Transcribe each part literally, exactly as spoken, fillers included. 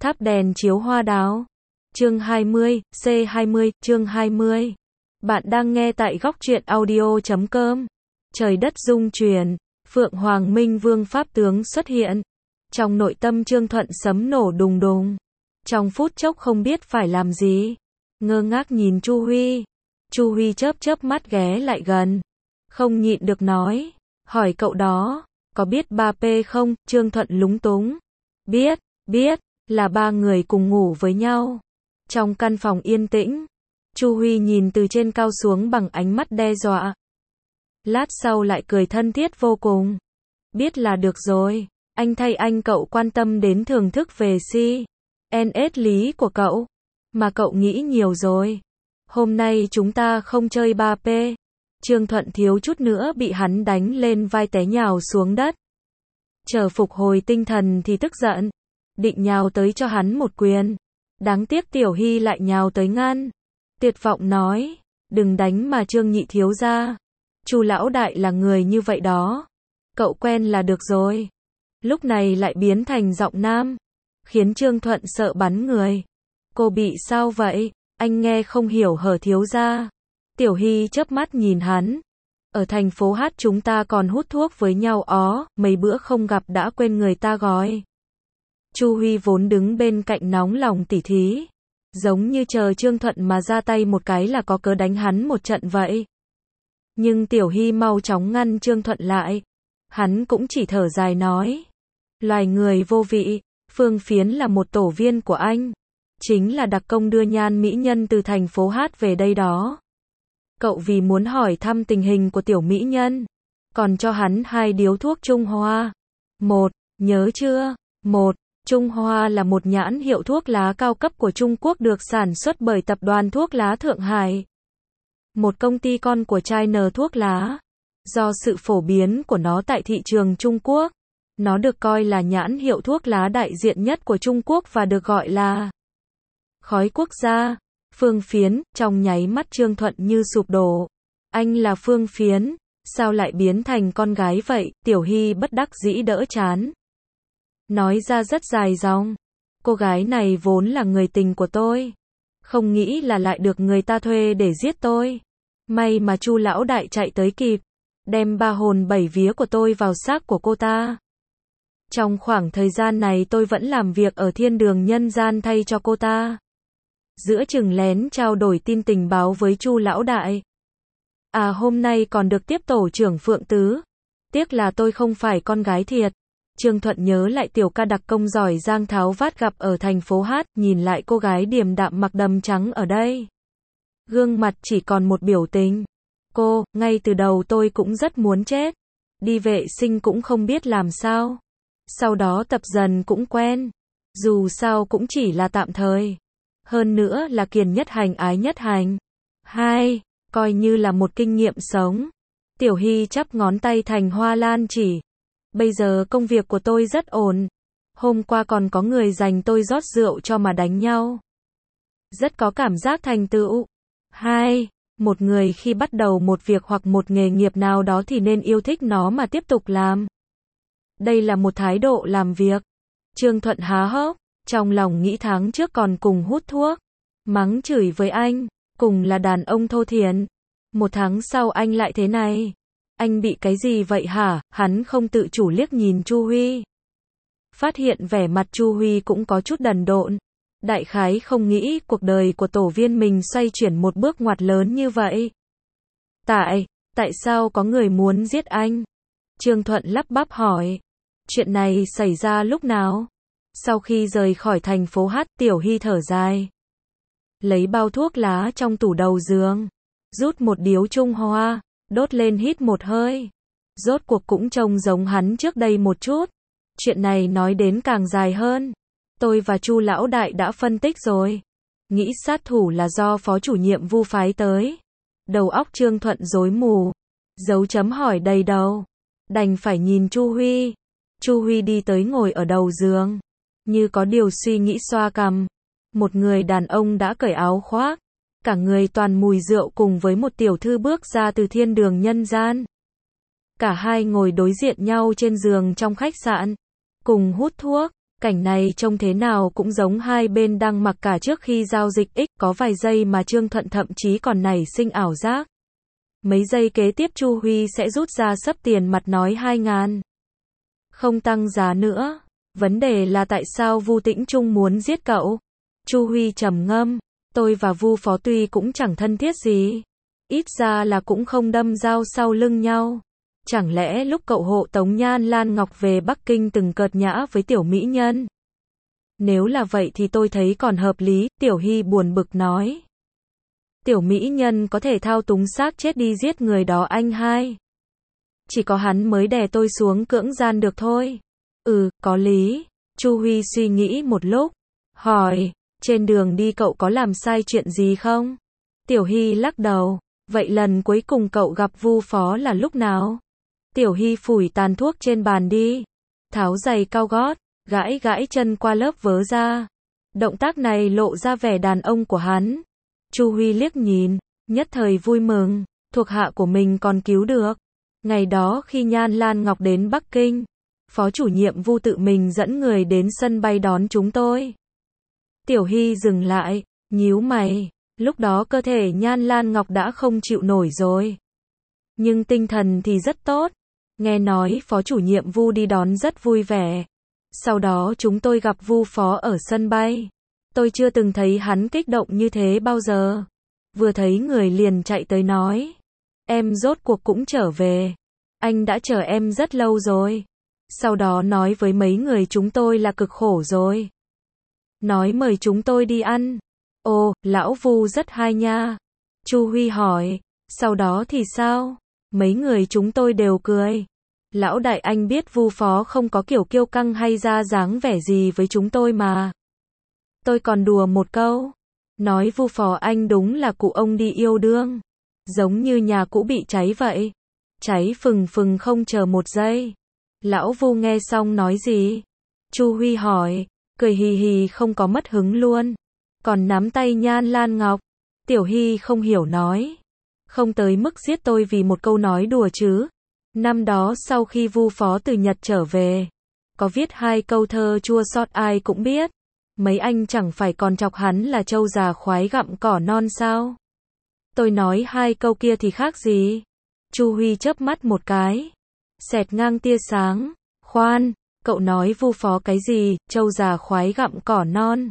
Tháp đèn chiếu hoa đào. Chương hai mươi, C hai mươi, chương hai mươi. Bạn đang nghe tại góc truyện audio chấm com. Trời đất rung chuyển, Phượng Hoàng Minh Vương Pháp tướng xuất hiện. Trong nội tâm Trương Thuận sấm nổ đùng đùng. Trong phút chốc không biết phải làm gì. Ngơ ngác nhìn Chu Huy. Chu Huy chớp chớp mắt ghé lại gần. Không nhịn được nói. Hỏi cậu đó, có biết ba P không? Trương Thuận lúng túng. Biết, biết, là ba người cùng ngủ với nhau. Trong căn phòng yên tĩnh, Chu Huy nhìn từ trên cao xuống bằng ánh mắt đe dọa. Lát sau lại cười thân thiết vô cùng. Biết là được rồi, anh thay anh cậu quan tâm đến thưởng thức về si en ét lý của cậu. Mà cậu nghĩ nhiều rồi. Hôm nay chúng ta không chơi ba P. Trương Thuận thiếu chút nữa bị hắn đánh lên vai té nhào xuống đất. Chờ phục hồi tinh thần thì tức giận. Định nhào tới cho hắn một quyền. Đáng tiếc Tiểu Hy lại nhào tới ngăn. Tuyệt vọng nói, đừng đánh mà Trương nhị thiếu gia. Chu lão đại là người như vậy đó. Cậu quen là được rồi. Lúc này lại biến thành giọng nam. Khiến Trương Thuận sợ bắn người. Cô bị sao vậy? Anh nghe không hiểu hở thiếu gia. Tiểu Hy chớp mắt nhìn hắn. Ở thành phố Hát chúng ta còn hút thuốc với nhau ó, mấy bữa không gặp đã quên người ta gói. Chu Huy vốn đứng bên cạnh nóng lòng tỉ thí. Giống như chờ Trương Thuận mà ra tay một cái là có cớ đánh hắn một trận vậy. Nhưng Tiểu Hy mau chóng ngăn Trương Thuận lại. Hắn cũng chỉ thở dài nói. Loài người vô vị, Phương Phiến là một tổ viên của anh. Chính là đặc công đưa nhan mỹ nhân từ thành phố Hát về đây đó. Cậu vì muốn hỏi thăm tình hình của tiểu mỹ nhân. Còn cho hắn hai điếu thuốc Trung Hoa. Một, nhớ chưa? Một, Trung Hoa là một nhãn hiệu thuốc lá cao cấp của Trung Quốc được sản xuất bởi tập đoàn thuốc lá Thượng Hải. Một công ty con của China thuốc lá. Do sự phổ biến của nó tại thị trường Trung Quốc, nó được coi là nhãn hiệu thuốc lá đại diện nhất của Trung Quốc và được gọi là khói quốc gia. Phương Phiến, trong nháy mắt Trương Thuận như sụp đổ. Anh là Phương Phiến, sao lại biến thành con gái vậy? Tiểu Hy bất đắc dĩ đỡ chán. Nói ra rất dài dòng. Cô gái này vốn là người tình của tôi. Không nghĩ là lại được người ta thuê để giết tôi. May mà Chu lão đại chạy tới kịp. Đem ba hồn bảy vía của tôi vào xác của cô ta. Trong khoảng thời gian này tôi vẫn làm việc ở thiên đường nhân gian thay cho cô ta. Giữa chừng lén trao đổi tin tình báo với Chu lão đại. À hôm nay còn được tiếp tổ trưởng Phượng Tứ. Tiếc là tôi không phải con gái thiệt. Trương Thuận nhớ lại tiểu ca đặc công giỏi Giang Tháo Vát gặp ở thành phố Hát, nhìn lại cô gái điềm đạm mặc đầm trắng ở đây. Gương mặt chỉ còn một biểu tình. Cô, ngay từ đầu tôi cũng rất muốn chết. Đi vệ sinh cũng không biết làm sao. Sau đó tập dần cũng quen. Dù sao cũng chỉ là tạm thời. Hơn nữa là kiền nhất hành ái nhất hành. Hai, coi như là một kinh nghiệm sống. Tiểu Hy chắp ngón tay thành hoa lan chỉ. Bây giờ công việc của tôi rất ổn. Hôm qua còn có người giành tôi rót rượu cho mà đánh nhau. Rất có cảm giác thành tựu. Hai, một người khi bắt đầu một việc hoặc một nghề nghiệp nào đó thì nên yêu thích nó mà tiếp tục làm. Đây là một thái độ làm việc. Trương Thuận há hốc, trong lòng nghĩ tháng trước còn cùng hút thuốc, mắng chửi với anh, cùng là đàn ông thô thiển. Một tháng sau anh lại thế này. Anh bị cái gì vậy hả? Hắn không tự chủ liếc nhìn Chu Huy. Phát hiện vẻ mặt Chu Huy cũng có chút đần độn. Đại khái không nghĩ cuộc đời của tổ viên mình xoay chuyển một bước ngoặt lớn như vậy. Tại, tại sao có người muốn giết anh? Trương Thuận lắp bắp hỏi. Chuyện này xảy ra lúc nào? Sau khi rời khỏi thành phố Hát, Tiểu Hy thở dài. Lấy bao thuốc lá trong tủ đầu giường. Rút một điếu Trung Hoa. Đốt lên hít một hơi. Rốt cuộc cũng trông giống hắn trước đây một chút. Chuyện này nói đến càng dài hơn. Tôi và Chu lão đại đã phân tích rồi. Nghĩ sát thủ là do phó chủ nhiệm Vu phái tới. Đầu óc Trương Thuận rối mù. Dấu chấm hỏi đầy đầu. Đành phải nhìn Chu Huy. Chu Huy đi tới ngồi ở đầu giường. Như có điều suy nghĩ xoa cằm. Một người đàn ông đã cởi áo khoác. Cả người toàn mùi rượu cùng với một tiểu thư bước ra từ thiên đường nhân gian. Cả hai ngồi đối diện nhau trên giường trong khách sạn. Cùng hút thuốc. Cảnh này trông thế nào cũng giống hai bên đang mặc cả trước khi giao dịch X, có vài giây mà Trương Thuận thậm chí còn nảy sinh ảo giác. Mấy giây kế tiếp Chu Huy sẽ rút ra xấp tiền mặt nói hai ngàn. Không tăng giá nữa. Vấn đề là tại sao Vu Tĩnh Trung muốn giết cậu? Chu Huy trầm ngâm, tôi và Vu Phó tuy cũng chẳng thân thiết gì, ít ra là cũng không đâm dao sau lưng nhau. Chẳng lẽ lúc cậu hộ tống Nhan Lan Ngọc về Bắc Kinh từng cợt nhã với tiểu mỹ nhân? Nếu là vậy thì tôi thấy còn hợp lý, Tiểu Hy buồn bực nói. Tiểu mỹ nhân có thể thao túng xác chết đi giết người đó anh hai. Chỉ có hắn mới đè tôi xuống cưỡng gian được thôi. Ừ, có lý. Chu Huy suy nghĩ một lúc, hỏi, trên đường đi cậu có làm sai chuyện gì không? Tiểu Hy lắc đầu, vậy lần cuối cùng cậu gặp Vu Phó là lúc nào? Tiểu Hy phủi tàn thuốc trên bàn đi, tháo giày cao gót, gãi gãi chân qua lớp vớ ra. Động tác này lộ ra vẻ đàn ông của hắn. Chu Huy liếc nhìn, nhất thời vui mừng, thuộc hạ của mình còn cứu được. Ngày đó khi Nhan Lan Ngọc đến Bắc Kinh, Phó chủ nhiệm Vu tự mình dẫn người đến sân bay đón chúng tôi. Tiểu Hy dừng lại, nhíu mày, lúc đó cơ thể Nhan Lan Ngọc đã không chịu nổi rồi. Nhưng tinh thần thì rất tốt. Nghe nói Phó chủ nhiệm Vu đi đón rất vui vẻ. Sau đó chúng tôi gặp Vu Phó ở sân bay. Tôi chưa từng thấy hắn kích động như thế bao giờ. Vừa thấy người liền chạy tới nói, em rốt cuộc cũng trở về. Anh đã chờ em rất lâu rồi. Sau đó nói với mấy người chúng tôi là cực khổ rồi. Nói mời chúng tôi đi ăn. Ồ, lão Vu rất hay nha. Chu Huy hỏi, sau đó thì sao? Mấy người chúng tôi đều cười. Lão đại anh biết Vu Phó không có kiểu kiêu căng hay ra dáng vẻ gì với chúng tôi mà. Tôi còn đùa một câu. Nói Vu Phó anh đúng là cụ ông đi yêu đương. Giống như nhà cũ bị cháy vậy. Cháy phừng phừng không chờ một giây. Lão Vu nghe xong nói gì? Chu Huy hỏi, cười hì hì không có mất hứng luôn. Còn nắm tay Nhan Lan Ngọc. Tiểu Hy không hiểu nói. Không tới mức giết tôi vì một câu nói đùa chứ. Năm đó sau khi Vu Phó từ Nhật trở về, có viết hai câu thơ chua xót ai cũng biết. Mấy anh chẳng phải còn chọc hắn là trâu già khoái gặm cỏ non sao? Tôi nói hai câu kia thì khác gì? Chu Huy chớp mắt một cái. Xẹt ngang tia sáng. Khoan, cậu nói Vu Phó cái gì, trâu già khoái gặm cỏ non?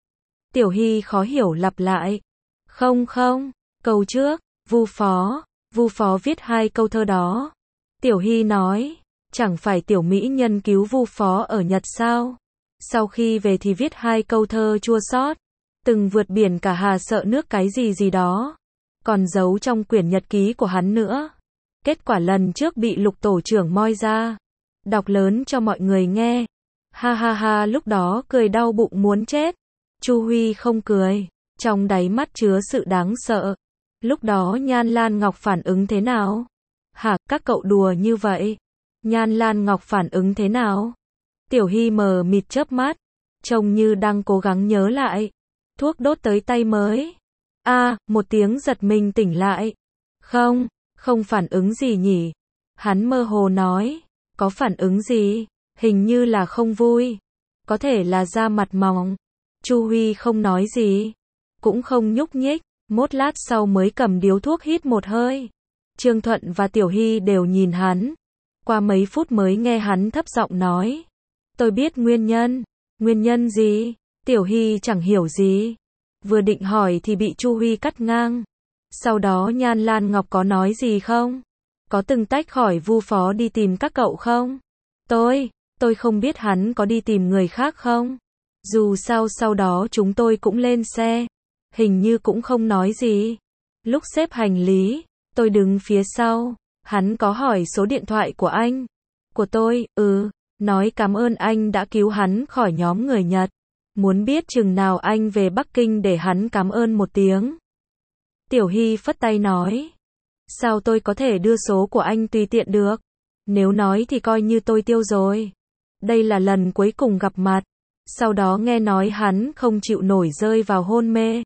Tiểu Hy khó hiểu lặp lại. Không không, câu trước, Vu Phó, Vu Phó viết hai câu thơ đó. Tiểu Hy nói, chẳng phải tiểu mỹ nhân cứu Vu Phó ở Nhật sao? Sau khi về thì viết hai câu thơ chua xót, từng vượt biển cả hà sợ nước cái gì gì đó, còn giấu trong quyển nhật ký của hắn nữa. Kết quả lần trước bị Lục tổ trưởng moi ra, đọc lớn cho mọi người nghe. Ha ha ha, lúc đó cười đau bụng muốn chết. Chu Huy không cười, trong đáy mắt chứa sự đáng sợ. Lúc đó Nhan Lan Ngọc phản ứng thế nào? Hả, các cậu đùa như vậy? Nhan Lan Ngọc phản ứng thế nào? Tiểu Hy mờ mịt chớp mắt, trông như đang cố gắng nhớ lại. Thuốc đốt tới tay mới. A, à, một tiếng giật mình tỉnh lại. Không, không phản ứng gì nhỉ? Hắn mơ hồ nói, có phản ứng gì? Hình như là không vui. Có thể là da mặt mỏng. Chu Huy không nói gì, cũng không nhúc nhích, một lát sau mới cầm điếu thuốc hít một hơi. Trương Thuận và Tiểu Hy đều nhìn hắn. Qua mấy phút mới nghe hắn thấp giọng nói, tôi biết nguyên nhân. Nguyên nhân gì? Tiểu Hy chẳng hiểu gì. Vừa định hỏi thì bị Chu Huy cắt ngang. Sau đó Nhan Lan Ngọc có nói gì không? Có từng tách khỏi Vu Phó đi tìm các cậu không? Tôi, tôi không biết hắn có đi tìm người khác không? Dù sao sau đó chúng tôi cũng lên xe. Hình như cũng không nói gì. Lúc xếp hành lý, tôi đứng phía sau. Hắn có hỏi số điện thoại của anh. Của tôi, ừ. Nói cảm ơn anh đã cứu hắn khỏi nhóm người Nhật. Muốn biết chừng nào anh về Bắc Kinh để hắn cảm ơn một tiếng. Tiểu Hy phất tay nói. Sao tôi có thể đưa số của anh tùy tiện được? Nếu nói thì coi như tôi tiêu rồi. Đây là lần cuối cùng gặp mặt. Sau đó nghe nói hắn không chịu nổi rơi vào hôn mê.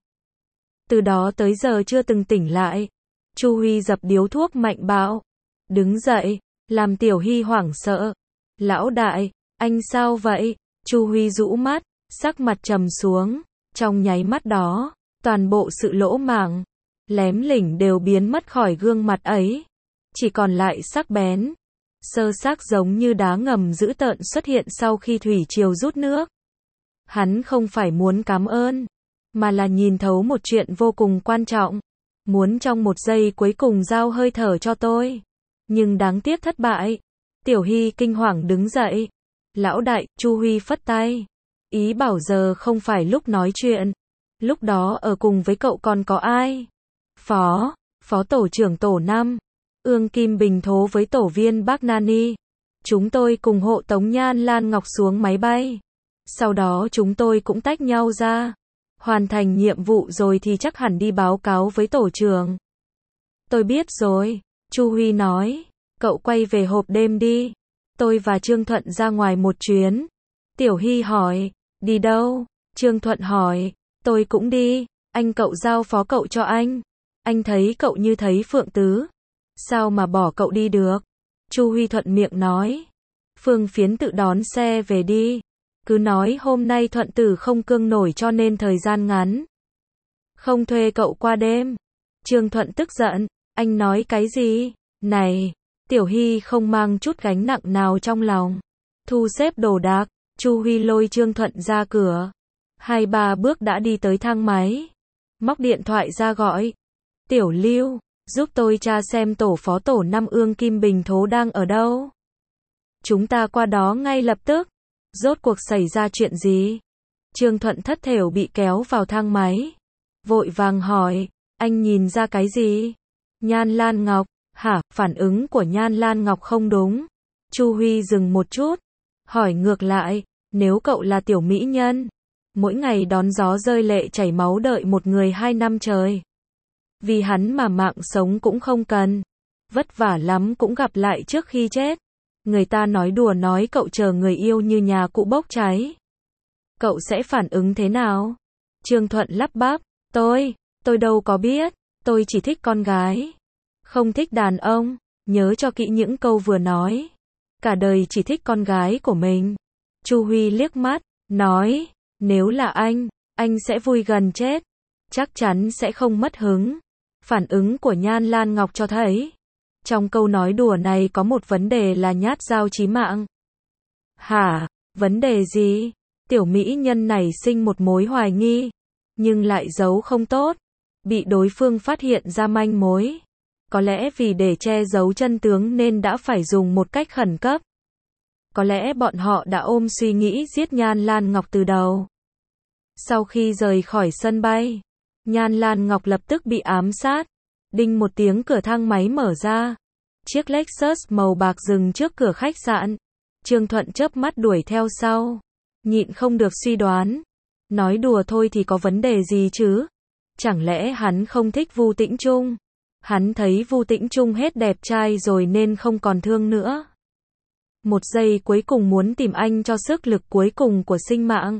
Từ đó tới giờ chưa từng tỉnh lại. Chu Huy dập điếu thuốc mạnh bạo. Đứng dậy, làm Tiểu Hy hoảng sợ. Lão đại, anh sao vậy? Chu Huy rũ mắt, sắc mặt trầm xuống, trong nháy mắt đó, toàn bộ sự lỗ mãng, lém lỉnh đều biến mất khỏi gương mặt ấy, chỉ còn lại sắc bén, sơ xác giống như đá ngầm dữ tợn xuất hiện sau khi thủy triều rút nước. Hắn không phải muốn cảm ơn, mà là nhìn thấu một chuyện vô cùng quan trọng, muốn trong một giây cuối cùng giao hơi thở cho tôi, nhưng đáng tiếc thất bại. Tiểu Hy kinh hoàng đứng dậy. Lão đại, Chu Huy phất tay, ý bảo giờ không phải lúc nói chuyện. Lúc đó ở cùng với cậu còn có ai? Phó, phó tổ trưởng tổ năm, Ương Kim Bình Thố với tổ viên Bác Nani. Chúng tôi cùng hộ tống Nhan Lan Ngọc xuống máy bay. Sau đó chúng tôi cũng tách nhau ra. Hoàn thành nhiệm vụ rồi thì chắc hẳn đi báo cáo với tổ trưởng. Tôi biết rồi, Chu Huy nói. Cậu quay về hộp đêm đi. Tôi và Trương Thuận ra ngoài một chuyến. Tiểu Hy hỏi, đi đâu? Trương Thuận hỏi, tôi cũng đi. Anh cậu giao phó cậu cho anh. Anh thấy cậu như thấy Phượng Tứ. Sao mà bỏ cậu đi được? Chu Huy thuận miệng nói. Phương Phiến tự đón xe về đi. Cứ nói hôm nay Thuận Tử không cương nổi cho nên thời gian ngắn. Không thuê cậu qua đêm. Trương Thuận tức giận. Anh nói cái gì? Này! Tiểu Hy không mang chút gánh nặng nào trong lòng. Thu xếp đồ đạc, Chu Huy lôi Trương Thuận ra cửa. Hai ba bước đã đi tới thang máy. Móc điện thoại ra gọi. Tiểu Lưu, giúp tôi tra xem tổ phó tổ năm Ương Kim Bình Thố đang ở đâu. Chúng ta qua đó ngay lập tức. Rốt cuộc xảy ra chuyện gì? Trương Thuận thất thểu bị kéo vào thang máy. Vội vàng hỏi, anh nhìn ra cái gì? Nhan Lan Ngọc. Hả, phản ứng của Nhan Lan Ngọc không đúng. Chu Huy dừng một chút, hỏi ngược lại, nếu cậu là tiểu mỹ nhân, mỗi ngày đón gió rơi lệ chảy máu đợi một người hai năm trời. Vì hắn mà mạng sống cũng không cần, vất vả lắm cũng gặp lại trước khi chết. Người ta nói đùa nói cậu chờ người yêu như nhà cụ bốc cháy. Cậu sẽ phản ứng thế nào? Trương Thuận lắp bắp, tôi, tôi đâu có biết, tôi chỉ thích con gái. Không thích đàn ông, nhớ cho kỹ những câu vừa nói. Cả đời chỉ thích con gái của mình. Chu Huy liếc mắt, nói, nếu là anh, anh sẽ vui gần chết. Chắc chắn sẽ không mất hứng. Phản ứng của Nhan Lan Ngọc cho thấy, trong câu nói đùa này có một vấn đề là nhát dao chí mạng. Hả, vấn đề gì? Tiểu mỹ nhân này sinh một mối hoài nghi, nhưng lại giấu không tốt. Bị đối phương phát hiện ra manh mối. Có lẽ vì để che giấu chân tướng nên đã phải dùng một cách khẩn cấp. Có lẽ bọn họ đã ôm suy nghĩ giết Nhan Lan Ngọc từ đầu. Sau khi rời khỏi sân bay, Nhan Lan Ngọc lập tức bị ám sát. Đinh một tiếng cửa thang máy mở ra. Chiếc Lexus màu bạc dừng trước cửa khách sạn. Trương Thuận chớp mắt đuổi theo sau. Nhịn không được suy đoán. Nói đùa thôi thì có vấn đề gì chứ? Chẳng lẽ hắn không thích Vu Tĩnh Trung? Hắn thấy Vu Tĩnh Trung hết đẹp trai rồi nên không còn thương nữa. Một giây cuối cùng muốn tìm anh cho sức lực cuối cùng của sinh mạng.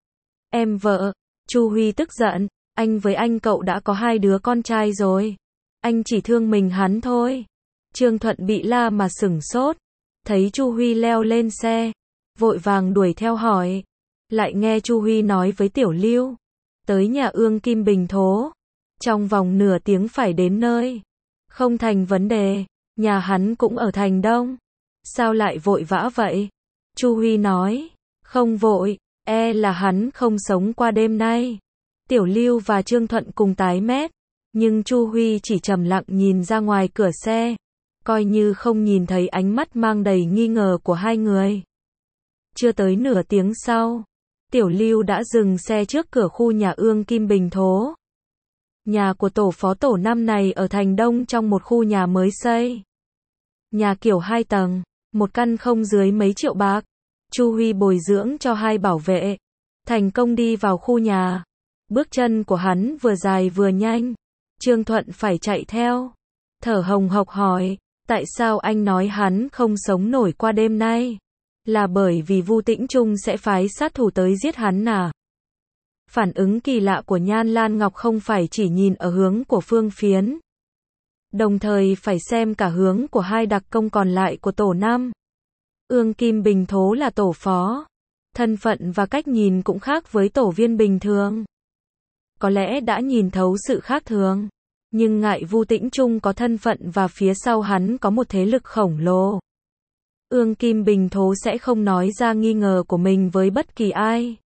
Em vợ, Chu Huy tức giận, anh với anh cậu đã có hai đứa con trai rồi. Anh chỉ thương mình hắn thôi. Trương Thuận bị la mà sửng sốt. Thấy Chu Huy leo lên xe, vội vàng đuổi theo hỏi. Lại nghe Chu Huy nói với Tiểu Lưu. Tới nhà Ương Kim Bình Thố. Trong vòng nửa tiếng phải đến nơi. Không thành vấn đề. Nhà hắn cũng ở thành Đông. Sao lại vội vã vậy? Chu Huy nói. Không vội. E là hắn không sống qua đêm nay. Tiểu Lưu và Trương Thuận cùng tái mét. Nhưng Chu Huy chỉ trầm lặng nhìn ra ngoài cửa xe. Coi như không nhìn thấy ánh mắt mang đầy nghi ngờ của hai người. Chưa tới nửa tiếng sau, Tiểu Lưu đã dừng xe trước cửa khu nhà Ương Kim Bình Thố. Nhà của tổ phó tổ năm này ở thành Đông trong một khu nhà mới xây. Nhà kiểu hai tầng, một căn không dưới mấy triệu bạc. Chu Huy bồi dưỡng cho hai bảo vệ. Thành công đi vào khu nhà. Bước chân của hắn vừa dài vừa nhanh. Trương Thuận phải chạy theo. Thở hồng hộc hỏi, tại sao anh nói hắn không sống nổi qua đêm nay? Là bởi vì Vu Tĩnh Trung sẽ phái sát thủ tới giết hắn à? Phản ứng kỳ lạ của Nhan Lan Ngọc không phải chỉ nhìn ở hướng của Phương Phiến. Đồng thời phải xem cả hướng của hai đặc công còn lại của tổ năm. Ương Kim Bình Thố là tổ phó. thân phận và cách nhìn cũng khác với tổ viên bình thường. Có lẽ đã nhìn thấu sự khác thường, nhưng ngại Vu Tĩnh Trung có thân phận và phía sau hắn có một thế lực khổng lồ. Ương Kim Bình Thố sẽ không nói ra nghi ngờ của mình với bất kỳ ai.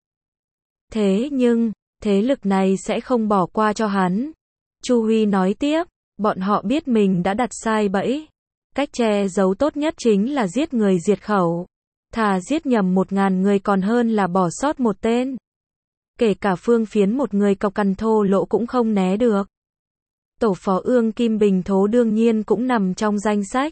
Thế nhưng, thế lực này sẽ không bỏ qua cho hắn. Chu Huy nói tiếp, bọn họ biết mình đã đặt sai bẫy. Cách che giấu tốt nhất chính là giết người diệt khẩu. Thà giết nhầm một ngàn người còn hơn là bỏ sót một tên. Kể cả Phương Phiến một người cọc cằn thô lỗ cũng không né được. Tổ phó Ương Kim Bình Thố đương nhiên cũng nằm trong danh sách.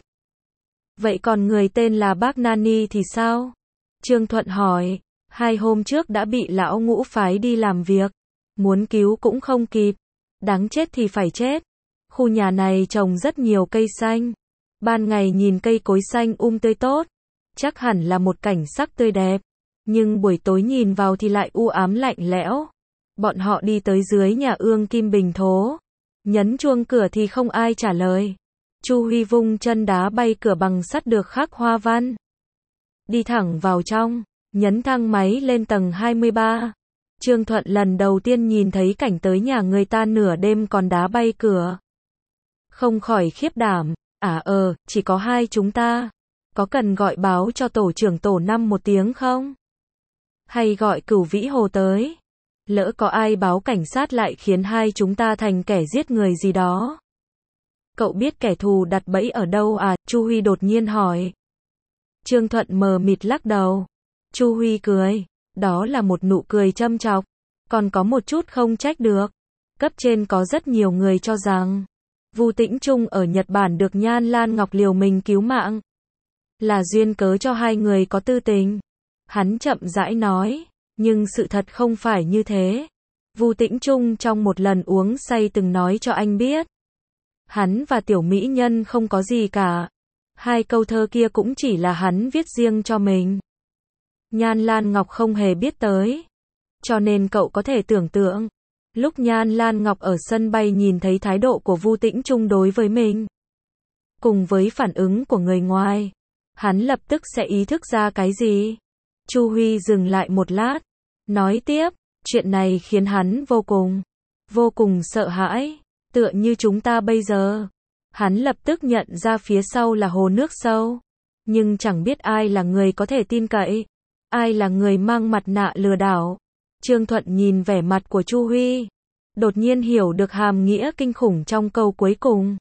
Vậy còn người tên là Bác Nani thì sao? Trương Thuận hỏi, hai hôm trước đã bị lão Ngũ phái đi làm việc. Muốn cứu cũng không kịp. Đáng chết thì phải chết. Khu nhà này trồng rất nhiều cây xanh. Ban ngày nhìn cây cối xanh um tươi tốt. Chắc hẳn là một cảnh sắc tươi đẹp. Nhưng buổi tối nhìn vào thì lại u ám lạnh lẽo. Bọn họ đi tới dưới nhà Ương Kim Bình Thố. Nhấn chuông cửa thì không ai trả lời. Chu Huy vung chân đá bay cửa bằng sắt được khắc hoa văn. Đi thẳng vào trong, nhấn thang máy lên tầng hai mươi ba. Trương Thuận lần đầu tiên nhìn thấy cảnh tới nhà người ta nửa đêm còn đá bay cửa. Không khỏi khiếp đảm, à ờ, chỉ có hai chúng ta. Có cần gọi báo cho tổ trưởng tổ năm một tiếng không? Hay gọi Cửu Vĩ Hồ tới? Lỡ có ai báo cảnh sát lại khiến hai chúng ta thành kẻ giết người gì đó. Cậu biết kẻ thù đặt bẫy ở đâu à? Chu Huy đột nhiên hỏi. Trương Thuận mờ mịt lắc đầu. Chu Huy cười. Đó là một nụ cười châm chọc. Còn có một chút không trách được. Cấp trên có rất nhiều người cho rằng Vu Tĩnh Trung ở Nhật Bản được Nhan Lan Ngọc liều mình cứu mạng. Là duyên cớ cho hai người có tư tình. Hắn chậm rãi nói. Nhưng sự thật không phải như thế. Vu Tĩnh Trung trong một lần uống say từng nói cho anh biết. Hắn và tiểu mỹ nhân không có gì cả. Hai câu thơ kia cũng chỉ là hắn viết riêng cho mình. Nhan Lan Ngọc không hề biết tới. Cho nên cậu có thể tưởng tượng. Lúc Nhan Lan Ngọc ở sân bay nhìn thấy thái độ của Vu Tĩnh Trung đối với mình. Cùng với phản ứng của người ngoài. Hắn lập tức sẽ ý thức ra cái gì. Chu Huy dừng lại một lát. Nói tiếp. Chuyện này khiến hắn vô cùng, vô cùng sợ hãi. Tựa như chúng ta bây giờ. Hắn lập tức nhận ra phía sau là hồ nước sâu. Nhưng chẳng biết ai là người có thể tin cậy. Ai là người mang mặt nạ lừa đảo. Trương Thuận nhìn vẻ mặt của Chu Huy. Đột nhiên hiểu được hàm nghĩa kinh khủng trong câu cuối cùng.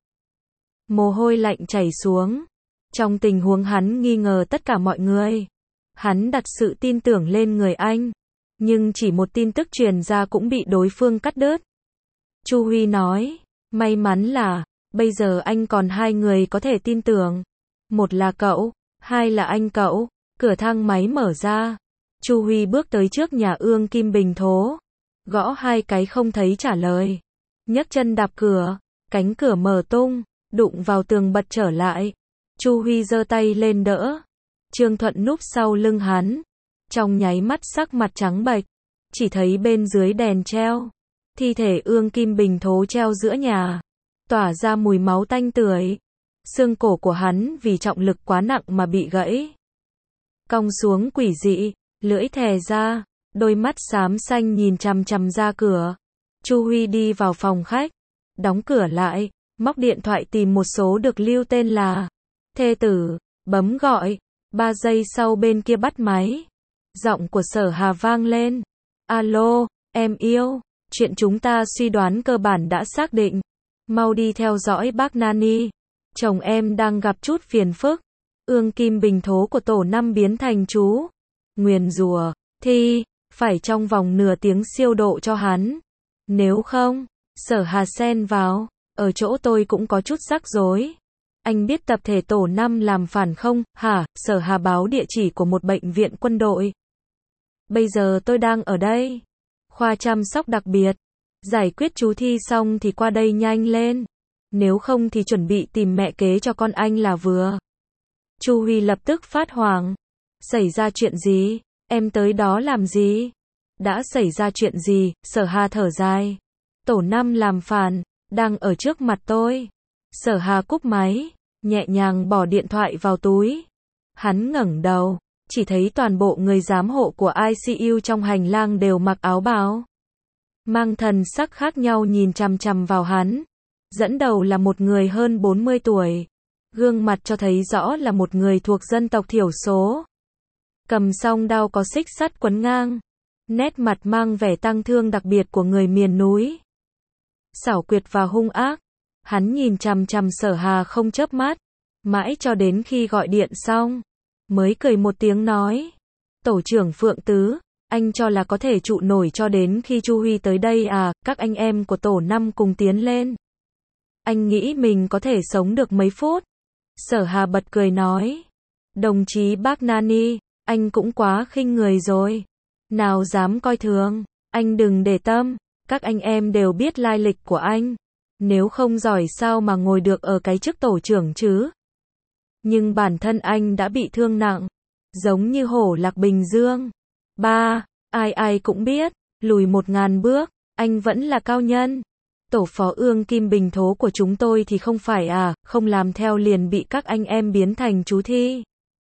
Mồ hôi lạnh chảy xuống. Trong tình huống hắn nghi ngờ tất cả mọi người. Hắn đặt sự tin tưởng lên người anh. Nhưng chỉ một tin tức truyền ra cũng bị đối phương cắt đứt. Chu Huy nói. May mắn là, bây giờ anh còn hai người có thể tin tưởng. Một là cậu, hai là anh cậu. Cửa thang máy mở ra. Chu Huy bước tới trước nhà Ương Kim Bình Thố. Gõ hai cái không thấy trả lời. Nhấc chân đạp cửa. Cánh cửa mở tung. Đụng vào tường bật trở lại. Chu Huy giơ tay lên đỡ. Trương Thuận núp sau lưng hắn. Trong nháy mắt sắc mặt trắng bệch. Chỉ thấy bên dưới đèn treo. Thi thể Ương Kim Bình Thố treo giữa nhà. Tỏa ra mùi máu tanh tưởi. Xương cổ của hắn vì trọng lực quá nặng mà bị gãy. Cong xuống quỷ dị. Lưỡi thè ra. Đôi mắt xám xanh nhìn chằm chằm ra cửa. Chu Huy đi vào phòng khách. Đóng cửa lại. Móc điện thoại tìm một số được lưu tên là thê tử. Bấm gọi. Ba giây sau bên kia bắt máy. Giọng của Sở Hà vang lên. Alo, em yêu. Chuyện chúng ta suy đoán cơ bản đã xác định. Mau đi theo dõi bác Nani. Chồng em đang gặp chút phiền phức. Ương Kim Bình Thố của tổ năm biến thành chú nguyền rủa. Thì, phải trong vòng nửa tiếng siêu độ cho hắn. Nếu không, Sở Hà xen vào. Ở chỗ tôi cũng có chút rắc rối. Anh biết tập thể tổ năm làm phản không? Hả? Sở Hà báo địa chỉ của một bệnh viện quân đội. Bây giờ tôi đang ở đây. Khoa chăm sóc đặc biệt. Giải quyết chú Thi xong thì qua đây nhanh lên. Nếu không thì chuẩn bị tìm mẹ kế cho con anh là vừa. Chu Huy lập tức phát hoảng. Xảy ra chuyện gì? Em tới đó làm gì? Đã xảy ra chuyện gì? Sở Hà thở dài. Tổ năm làm phản. Đang ở trước mặt tôi. Sở Hà cúp máy. Nhẹ nhàng bỏ điện thoại vào túi. Hắn ngẩng đầu. chỉ thấy toàn bộ người giám hộ của i xê u trong hành lang đều mặc áo bào, mang thần sắc khác nhau nhìn chằm chằm vào hắn. Dẫn đầu là một người hơn bốn mươi tuổi, gương mặt cho thấy rõ là một người thuộc dân tộc thiểu số. Cầm song đao có xích sắt quấn ngang, nét mặt mang vẻ tang thương đặc biệt của người miền núi. Xảo quyệt và hung ác, hắn nhìn chằm chằm Sở Hà không chớp mắt, mãi cho đến khi gọi điện xong, mới cười một tiếng nói: "Tổ trưởng Phượng Tứ, anh cho là có thể trụ nổi cho đến khi Chu Huy tới đây à?" Các anh em của tổ năm cùng tiến lên. "Anh nghĩ mình có thể sống được mấy phút?" Sở Hà bật cười nói: "Đồng chí Bagnani, anh cũng quá khinh người rồi. Nào dám coi thường, anh đừng để tâm, các anh em đều biết lai lịch của anh. Nếu không giỏi sao mà ngồi được ở cái chức tổ trưởng chứ? Nhưng bản thân anh đã bị thương nặng, giống như hổ lạc Bình Dương. Ba, ai ai cũng biết, lùi một ngàn bước, anh vẫn là cao nhân. Tổ phó ương kim bình thố của chúng tôi thì không phải à, không làm theo liền bị các anh em biến thành chú thi."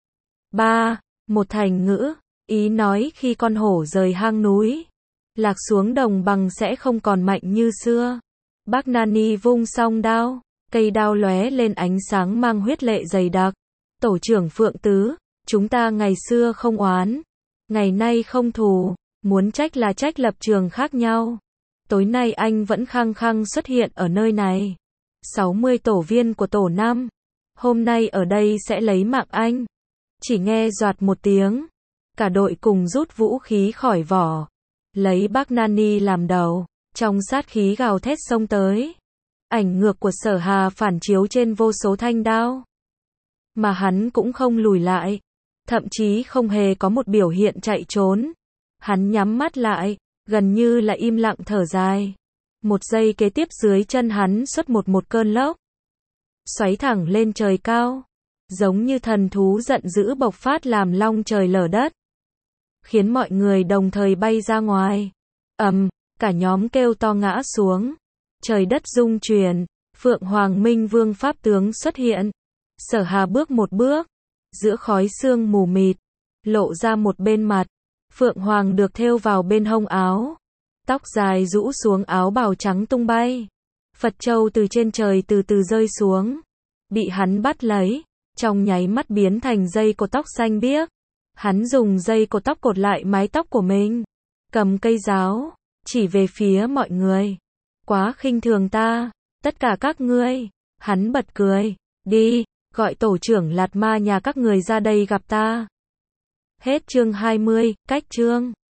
Ba, một thành ngữ, ý nói khi con hổ rời hang núi, lạc xuống đồng bằng sẽ không còn mạnh như xưa. Bagnani vung song đao, cây đao lóe lên ánh sáng mang huyết lệ dày đặc. "Tổ trưởng Phượng Tứ, chúng ta ngày xưa không oán, ngày nay không thù, muốn trách là trách lập trường khác nhau. Tối nay anh vẫn khăng khăng xuất hiện ở nơi này. sáu mươi tổ viên của tổ năm, hôm nay ở đây sẽ lấy mạng anh." Chỉ nghe doạt một tiếng, cả đội cùng rút vũ khí khỏi vỏ, lấy Bagnani làm đầu, trong sát khí gào thét xông tới. Ảnh ngược của Sở Hà phản chiếu trên vô số thanh đao, mà hắn cũng không lùi lại, thậm chí không hề có một biểu hiện chạy trốn. Hắn nhắm mắt lại, gần như là im lặng thở dài. Một giây kế tiếp dưới chân hắn xuất một một cơn lốc, xoáy thẳng lên trời cao, giống như thần thú giận dữ bộc phát làm long trời lở đất, khiến mọi người đồng thời bay ra ngoài. Ầm, cả nhóm kêu to ngã xuống, trời đất rung chuyển. Phượng Hoàng Minh Vương pháp tướng xuất hiện. Sở Hà bước một bước, giữa khói sương mù mịt, lộ ra một bên mặt. Phượng Hoàng được thêu vào bên hông áo, tóc dài rũ xuống áo bào trắng tung bay. Phật châu từ trên trời từ từ rơi xuống, bị hắn bắt lấy, trong nháy mắt biến thành dây cột tóc xanh biếc. Hắn dùng dây cột tóc cột lại mái tóc của mình, cầm cây giáo, chỉ về phía mọi người. "Quá khinh thường ta, tất cả các ngươi." Hắn bật cười. "Đi, gọi tổ trưởng Lạt Ma nhà các người ra đây gặp ta." Hết chương hai mươi, cách chương